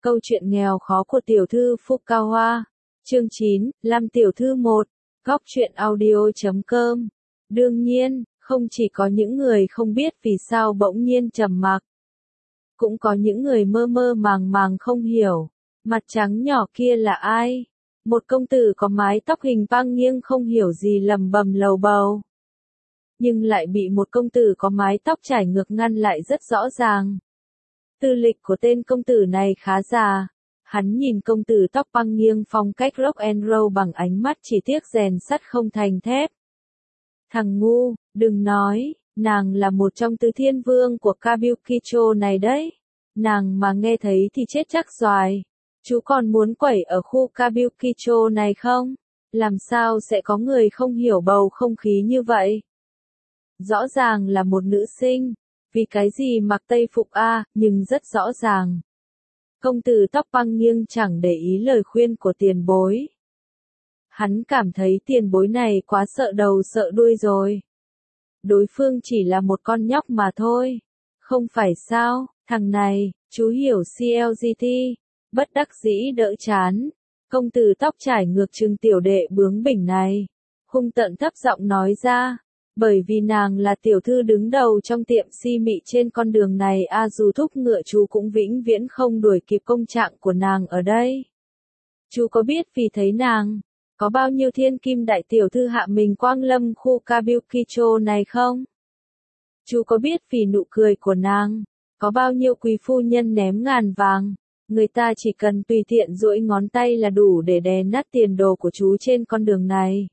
Câu chuyện nghèo khó của tiểu thư Fukawa. Chương 9, Lam tiểu thư 1. Góc truyện audio.com. Đương nhiên, không chỉ có những người không biết vì sao bỗng nhiên trầm mặc. Cũng có những người mơ mơ màng màng không hiểu. Mặt trắng nhỏ kia là ai? Một công tử có mái tóc hình băng nghiêng không hiểu gì lầm bầm lầu bầu. Nhưng lại bị một công tử có mái tóc trải ngược ngăn lại rất rõ ràng. Tư lịch của tên công tử này khá già. Hắn nhìn công tử tóc băng nghiêng phong cách rock and roll bằng ánh mắt chỉ tiếc rèn sắt không thành thép. Thằng ngu, đừng nói, nàng là một trong tứ thiên vương của Kabukicho này đấy. Nàng mà nghe thấy thì chết chắc xoài. Chú còn muốn quẩy ở khu Kabukicho này không? Làm sao sẽ có người không hiểu bầu không khí như vậy? Rõ ràng là một nữ sinh. Vì cái gì mặc tây phục a, nhưng rất rõ ràng. Công tử tóc băng nghiêng chẳng để ý lời khuyên của tiền bối. Hắn cảm thấy tiền bối này quá sợ đầu sợ đuôi rồi. Đối phương chỉ là một con nhóc mà thôi. Không phải sao, thằng này, chú hiểu CLGT. Bất đắc dĩ đỡ chán. Công tử tóc trải ngược trừng tiểu đệ bướng bỉnh này. Hung tợn thấp giọng nói ra. Bởi vì nàng là tiểu thư đứng đầu trong tiệm si mị trên con đường này dù thúc ngựa chú cũng vĩnh viễn không đuổi kịp công trạng của nàng ở đây. Chú có biết vì thấy nàng, có bao nhiêu thiên kim đại tiểu thư hạ mình quang lâm khu Kabukicho này không? Chú có biết vì nụ cười của nàng, có bao nhiêu quý phu nhân ném ngàn vàng, người ta chỉ cần tùy tiện duỗi ngón tay là đủ để đè nát tiền đồ của chú trên con đường này.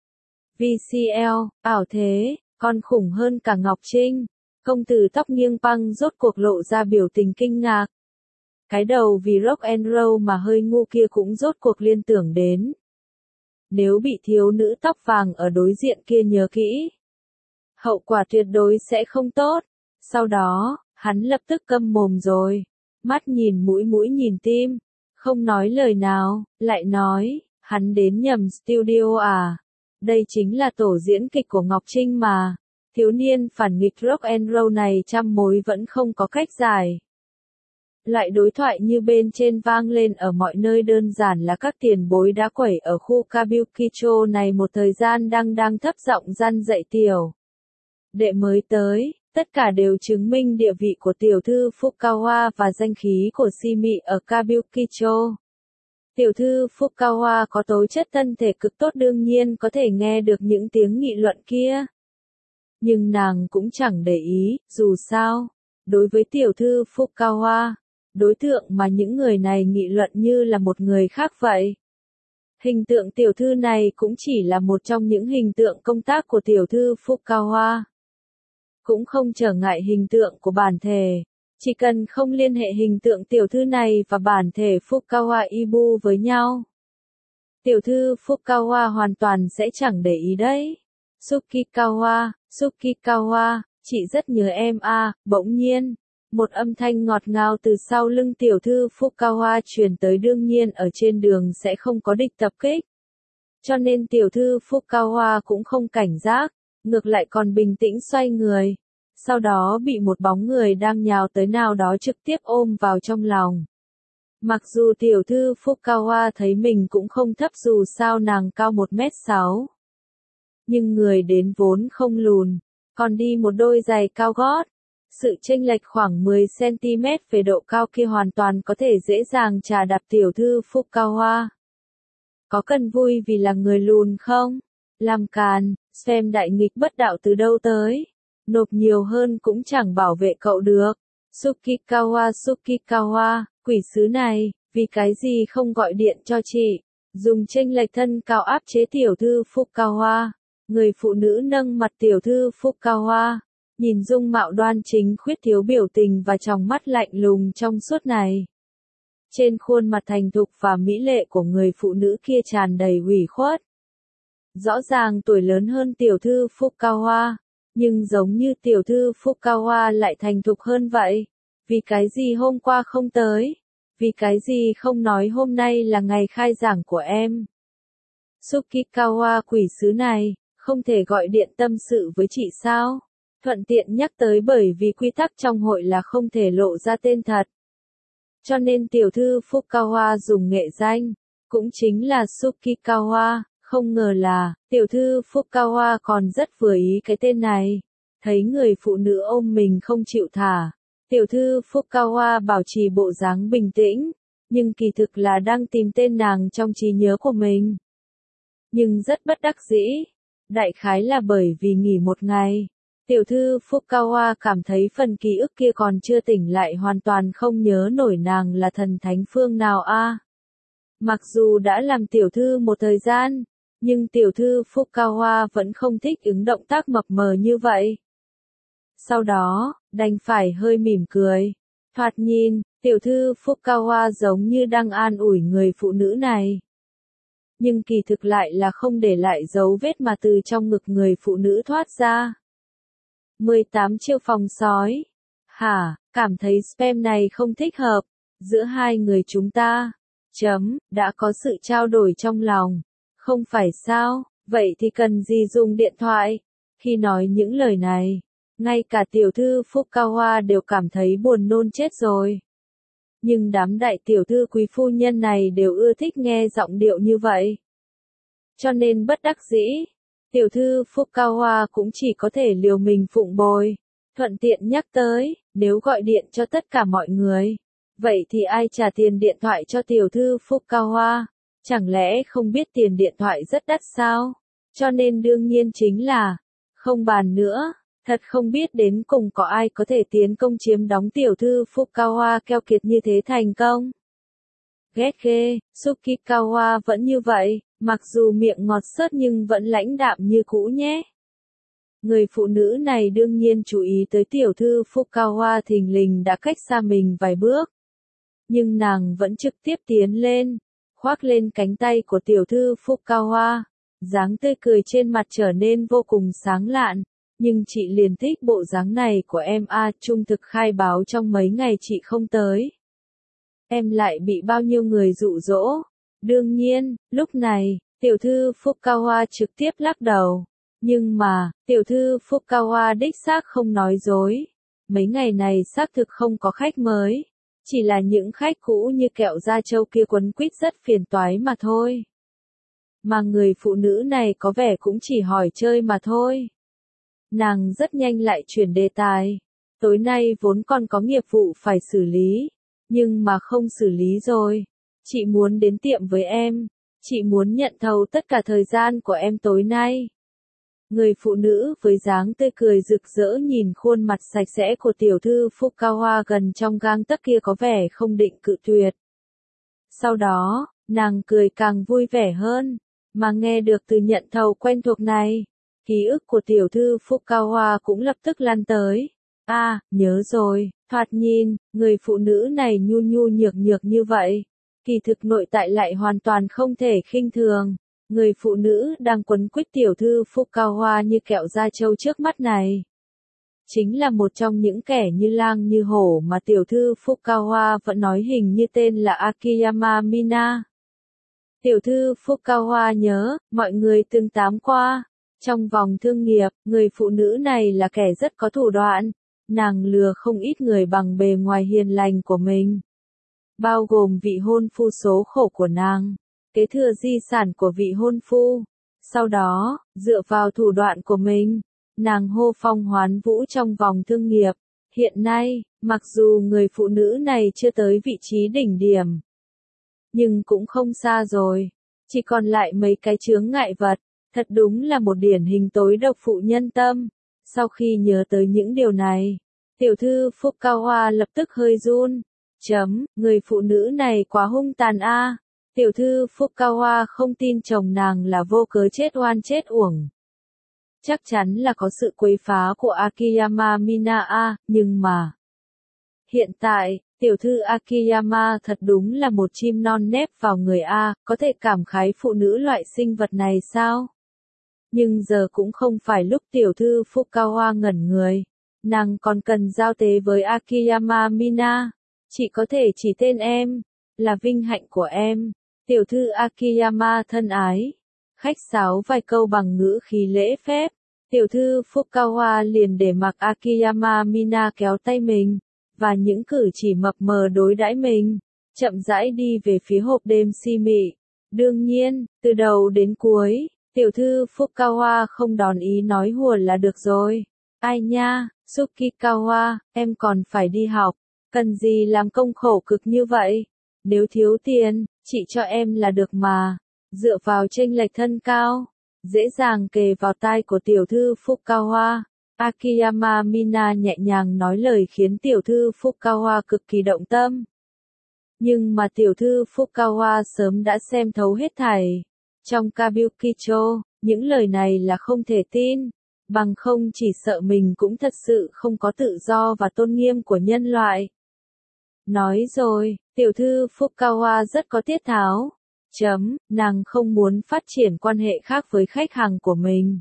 VCL, ảo thế, còn khủng hơn cả Ngọc Trinh. Công tử tóc nghiêng băng rốt cuộc lộ ra biểu tình kinh ngạc. Cái đầu vì rock and roll mà hơi ngu kia cũng rốt cuộc liên tưởng đến. Nếu bị thiếu nữ tóc vàng ở đối diện kia nhớ kỹ, hậu quả tuyệt đối sẽ không tốt. Sau đó, hắn lập tức câm mồm rồi. Mắt nhìn mũi mũi nhìn tim. Không nói lời nào, lại nói, hắn đến nhầm studio à. Đây chính là tổ diễn kịch của Ngọc Trinh mà. Thiếu niên phản nghịch rock and roll này trăm mối vẫn không có cách giải. Loại đối thoại như bên trên vang lên ở mọi nơi đơn giản là các tiền bối đã quẩy ở khu Kabukicho này một thời gian đang thấp giọng răn dạy tiểu đệ mới tới. Tất cả đều chứng minh địa vị của tiểu thư Fukawa và danh khí của si mị ở Kabukicho. Tiểu thư Fukawa có tố chất thân thể cực tốt đương nhiên có thể nghe được những tiếng nghị luận kia. Nhưng nàng cũng chẳng để ý, dù sao. Đối với tiểu thư Fukawa, đối tượng mà những người này nghị luận như là một người khác vậy. Hình tượng tiểu thư này cũng chỉ là một trong những hình tượng công tác của tiểu thư Fukawa. Cũng không trở ngại hình tượng của bản thể. Chỉ cần không liên hệ hình tượng tiểu thư này và bản thể Fukawa Ibu với nhau. Tiểu thư Fukawa hoàn toàn sẽ chẳng để ý đấy. Tsukikawa, chị rất nhớ em bỗng nhiên. Một âm thanh ngọt ngào từ sau lưng tiểu thư Fukawa truyền tới đương nhiên ở trên đường sẽ không có địch tập kích. Cho nên tiểu thư Fukawa cũng không cảnh giác, ngược lại còn bình tĩnh xoay người. Sau đó bị một bóng người đang nhào tới nào đó trực tiếp ôm vào trong lòng. Mặc dù tiểu thư Fukawa thấy mình cũng không thấp dù sao nàng cao 1m6. Nhưng người đến vốn không lùn, còn đi một đôi giày cao gót. Sự chênh lệch khoảng 10cm về độ cao kia hoàn toàn có thể dễ dàng chà đạp tiểu thư Fukawa. Có cần vui vì là người lùn không? Làm càn, xem đại nghịch bất đạo từ đâu tới. Nộp nhiều hơn cũng chẳng bảo vệ cậu được. Tsukikawa, quỷ sứ này, vì cái gì không gọi điện cho chị? Dùng chênh lệch thân cao áp chế tiểu thư Fukawa. Người phụ nữ nâng mặt tiểu thư Fukawa. Nhìn dung mạo đoan chính khuyết thiếu biểu tình và tròng mắt lạnh lùng trong suốt này. Trên khuôn mặt thành thục và mỹ lệ của người phụ nữ kia tràn đầy ủy khuất. Rõ ràng tuổi lớn hơn tiểu thư Fukawa. Nhưng giống như tiểu thư Fukawa lại thành thục hơn vậy. Vì cái gì hôm qua không tới? Vì cái gì không nói hôm nay là ngày khai giảng của em? Tsukikawa quỷ sứ này, không thể gọi điện tâm sự với chị sao? Thuận tiện nhắc tới bởi vì quy tắc trong hội là không thể lộ ra tên thật. cho nên tiểu thư Fukawa dùng nghệ danh, cũng chính là Tsukikawa. Không ngờ là, tiểu thư Fukawa còn rất vừa ý cái tên này. Thấy người phụ nữ ôm mình không chịu thả, tiểu thư Fukawa bảo trì bộ dáng bình tĩnh, nhưng kỳ thực là đang tìm tên nàng trong trí nhớ của mình. Nhưng rất bất đắc dĩ, đại khái là bởi vì nghỉ một ngày, tiểu thư Fukawa cảm thấy phần ký ức kia còn chưa tỉnh lại, hoàn toàn không nhớ nổi nàng là thần thánh phương nào a. Mặc dù đã làm tiểu thư một thời gian, nhưng tiểu thư Fukawa vẫn không thích ứng động tác mập mờ như vậy. Sau đó, đành phải hơi mỉm cười. Thoạt nhìn, tiểu thư Fukawa giống như đang an ủi người phụ nữ này. Nhưng kỳ thực lại là không để lại dấu vết mà từ trong ngực người phụ nữ thoát ra. 18 chiêu phòng sói. Hả, cảm thấy spam này không thích hợp. Giữa hai người chúng ta. Đã có sự trao đổi trong lòng. Không phải sao, vậy thì cần gì dùng điện thoại? Khi nói những lời này, ngay cả tiểu thư Fukawa đều cảm thấy buồn nôn chết rồi. Nhưng đám đại tiểu thư quý phu nhân này đều ưa thích nghe giọng điệu như vậy. Cho nên bất đắc dĩ, tiểu thư Fukawa cũng chỉ có thể liều mình phụng bồi. Thuận tiện nhắc tới, nếu gọi điện cho tất cả mọi người, vậy thì ai trả tiền điện thoại cho tiểu thư Fukawa? Chẳng lẽ không biết tiền điện thoại rất đắt sao? Cho nên đương nhiên chính là, không bàn nữa, thật không biết đến cùng có ai có thể tiến công chiếm đóng tiểu thư Fukawa keo kiệt như thế thành công. Ghét ghê, Tsukikawa vẫn như vậy, mặc dù miệng ngọt xớt nhưng vẫn lãnh đạm như cũ nhé. Người phụ nữ này đương nhiên chú ý tới tiểu thư Fukawa thình lình đã cách xa mình vài bước. Nhưng nàng vẫn trực tiếp tiến lên, khoác lên cánh tay của tiểu thư Fukawa, dáng tươi cười trên mặt trở nên vô cùng sáng lạn, nhưng chị liền thích bộ dáng này của em a. Trung thực khai báo trong mấy ngày chị không tới, em lại bị bao nhiêu người dụ dỗ. Đương nhiên, lúc này, tiểu thư Fukawa trực tiếp lắc đầu, nhưng mà, tiểu thư Fukawa đích xác không nói dối, mấy ngày này xác thực không có khách mới. Chỉ là những khách cũ như kẹo da trâu kia quấn quýt rất phiền toái mà thôi. Mà người phụ nữ này có vẻ cũng chỉ hỏi chơi mà thôi. Nàng rất nhanh lại chuyển đề tài. Tối nay vốn còn có nghiệp vụ phải xử lý, nhưng mà không xử lý rồi. Chị muốn đến tiệm với em. Chị muốn nhận thầu tất cả thời gian của em tối nay. Người phụ nữ với dáng tươi cười rực rỡ nhìn khuôn mặt sạch sẽ của tiểu thư Fukawa gần trong gang tấc kia có vẻ không định cự tuyệt. Sau đó, nàng cười càng vui vẻ hơn, mà nghe được từ nhận thầu quen thuộc này, ký ức của tiểu thư Fukawa cũng lập tức lăn tới. Nhớ rồi, thoạt nhìn, người phụ nữ này nhu nhu nhược nhược như vậy, kỳ thực nội tại lại hoàn toàn không thể khinh thường. Người phụ nữ đang quấn quýt tiểu thư Fukawa như kẹo da trâu trước mắt này, chính là một trong những kẻ như lang như hổ mà tiểu thư Fukawa vẫn nói hình như tên là Akiyama Mina. Tiểu thư Fukawa nhớ, mọi người từng tám qua. Trong vòng thương nghiệp, người phụ nữ này là kẻ rất có thủ đoạn. Nàng lừa không ít người bằng bề ngoài hiền lành của mình, bao gồm vị hôn phu số khổ của nàng, kế thừa di sản của vị hôn phu. Sau đó, dựa vào thủ đoạn của mình, nàng hô phong hoán vũ trong vòng thương nghiệp. Hiện nay, mặc dù người phụ nữ này chưa tới vị trí đỉnh điểm, nhưng cũng không xa rồi. Chỉ còn lại mấy cái chướng ngại vật. Thật đúng là một điển hình tối độc phụ nhân tâm. Sau khi nhớ tới những điều này, tiểu thư Fukawa lập tức hơi run. Người phụ nữ này quá hung tàn a. Tiểu thư Fukawa không tin chồng nàng là vô cớ chết oan chết uổng. Chắc chắn là có sự quấy phá của Akiyama Mina a, nhưng mà hiện tại, tiểu thư Akiyama thật đúng là một chim non nép vào người a, có thể cảm khái phụ nữ loại sinh vật này sao? Nhưng giờ cũng không phải lúc tiểu thư Fukawa ngẩn người. Nàng còn cần giao tế với Akiyama Mina. Chỉ có thể chỉ tên em, là vinh hạnh của em. Tiểu thư Akiyama thân ái. Khách sáo vài câu bằng ngữ khí lễ phép. Tiểu thư Fukawa liền để mặc Akiyama Mina kéo tay mình. và những cử chỉ mập mờ đối đãi mình, chậm rãi đi về phía hộp đêm si mị. Đương nhiên, từ đầu đến cuối, tiểu thư Fukawa không đón ý nói hùa là được rồi. Ai nha, Tsukikawa, em còn phải đi học, cần gì làm công khổ cực như vậy? Nếu thiếu tiền, chị cho em là được mà. Dựa vào chênh lệch thân cao, dễ dàng kề vào tai của tiểu thư Fukawa. Akiyama Mina nhẹ nhàng nói lời khiến tiểu thư Fukawa cực kỳ động tâm. Nhưng mà tiểu thư Fukawa sớm đã xem thấu hết thảy. Trong Kabukicho, những lời này là không thể tin, bằng không chỉ sợ mình cũng thật sự không có tự do và tôn nghiêm của nhân loại. Nói rồi, tiểu thư Fukawa rất có tiết tháo. Nàng không muốn phát triển quan hệ khác với khách hàng của mình.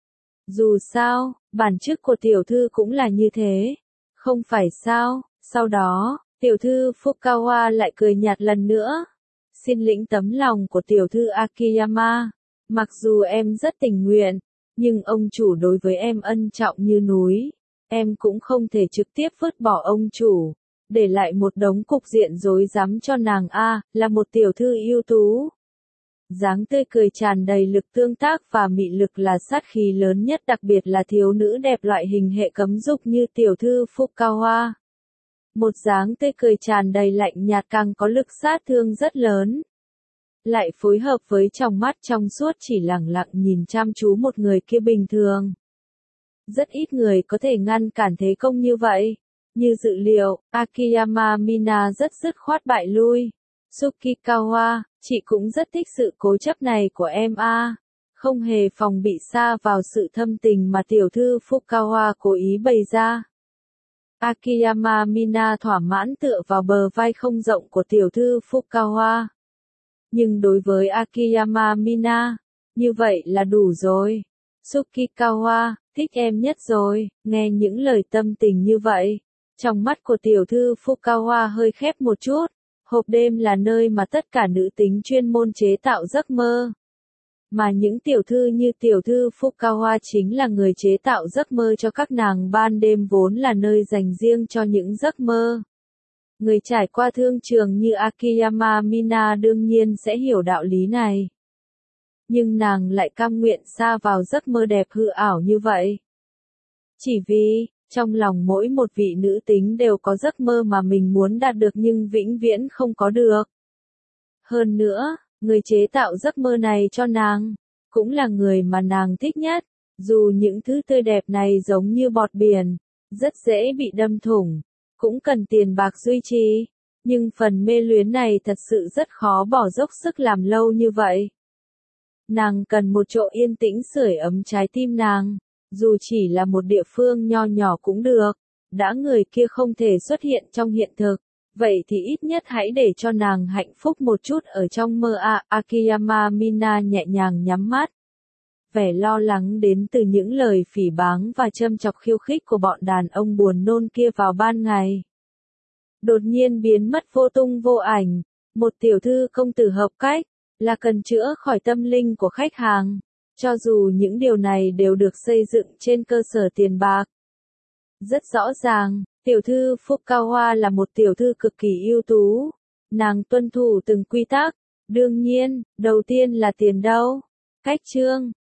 Dù sao, bản chức của tiểu thư cũng là như thế. Không phải sao? Sau đó, tiểu thư Fukawa lại cười nhạt lần nữa. Xin lĩnh tấm lòng của tiểu thư Akiyama. Mặc dù em rất tình nguyện, nhưng ông chủ đối với em ân trọng như núi. Em cũng không thể trực tiếp vứt bỏ ông chủ, để lại một đống cục diện rối rắm cho nàng là một tiểu thư ưu tú. Dáng tươi cười tràn đầy lực tương tác và mị lực là sát khí lớn nhất, đặc biệt là thiếu nữ đẹp loại hình hệ cấm dục như tiểu thư Fukawa. Một dáng tươi cười tràn đầy lạnh nhạt càng có lực sát thương rất lớn. Lại phối hợp với tròng mắt trong suốt chỉ lẳng lặng nhìn chăm chú một người kia bình thường. Rất ít người có thể ngăn cản thế công như vậy. Như dự liệu, Akiyama Mina rất dứt khoát bại lui. Tsukikawa, chị cũng rất thích sự cố chấp này của em không hề phòng bị sa vào sự thâm tình mà tiểu thư Fukawa cố ý bày ra. Akiyama Mina thỏa mãn tựa vào bờ vai không rộng của tiểu thư Fukawa. Nhưng đối với Akiyama Mina, như vậy là đủ rồi. Tsukikawa, thích em nhất rồi, nghe những lời tâm tình như vậy. Trong mắt của tiểu thư Fukawa hơi khép một chút. Hộp đêm là nơi mà tất cả nữ tính chuyên môn chế tạo giấc mơ. Mà những tiểu thư như tiểu thư Fukawa chính là người chế tạo giấc mơ cho các nàng, ban đêm vốn là nơi dành riêng cho những giấc mơ. Người trải qua thương trường như Akiyama Mina đương nhiên sẽ hiểu đạo lý này. Nhưng nàng lại cam nguyện sa vào giấc mơ đẹp hư ảo như vậy. Chỉ vì, trong lòng mỗi một vị nữ tính đều có giấc mơ mà mình muốn đạt được nhưng vĩnh viễn không có được. Hơn nữa, người chế tạo giấc mơ này cho nàng, cũng là người mà nàng thích nhất. Dù những thứ tươi đẹp này giống như bọt biển, rất dễ bị đâm thủng, cũng cần tiền bạc duy trì, nhưng phần mê luyến này thật sự rất khó bỏ dốc sức làm lâu như vậy. Nàng cần một chỗ yên tĩnh sưởi ấm trái tim nàng. Dù chỉ là một địa phương nho nhỏ cũng được, đã người kia không thể xuất hiện trong hiện thực, vậy thì ít nhất hãy để cho nàng hạnh phúc một chút ở trong mơ Akiyama Mina nhẹ nhàng nhắm mắt. Vẻ lo lắng đến từ những lời phỉ báng và châm chọc khiêu khích của bọn đàn ông buồn nôn kia vào ban ngày. Đột nhiên biến mất vô tung vô ảnh, một tiểu thư công tử hợp cách, là cần chữa khỏi tâm linh của khách hàng. Cho dù những điều này đều được xây dựng trên cơ sở tiền bạc. Rất rõ ràng, tiểu thư Fukawa là một tiểu thư cực kỳ ưu tú. Nàng tuân thủ từng quy tắc. Đương nhiên, đầu tiên là tiền đâu. Cách chương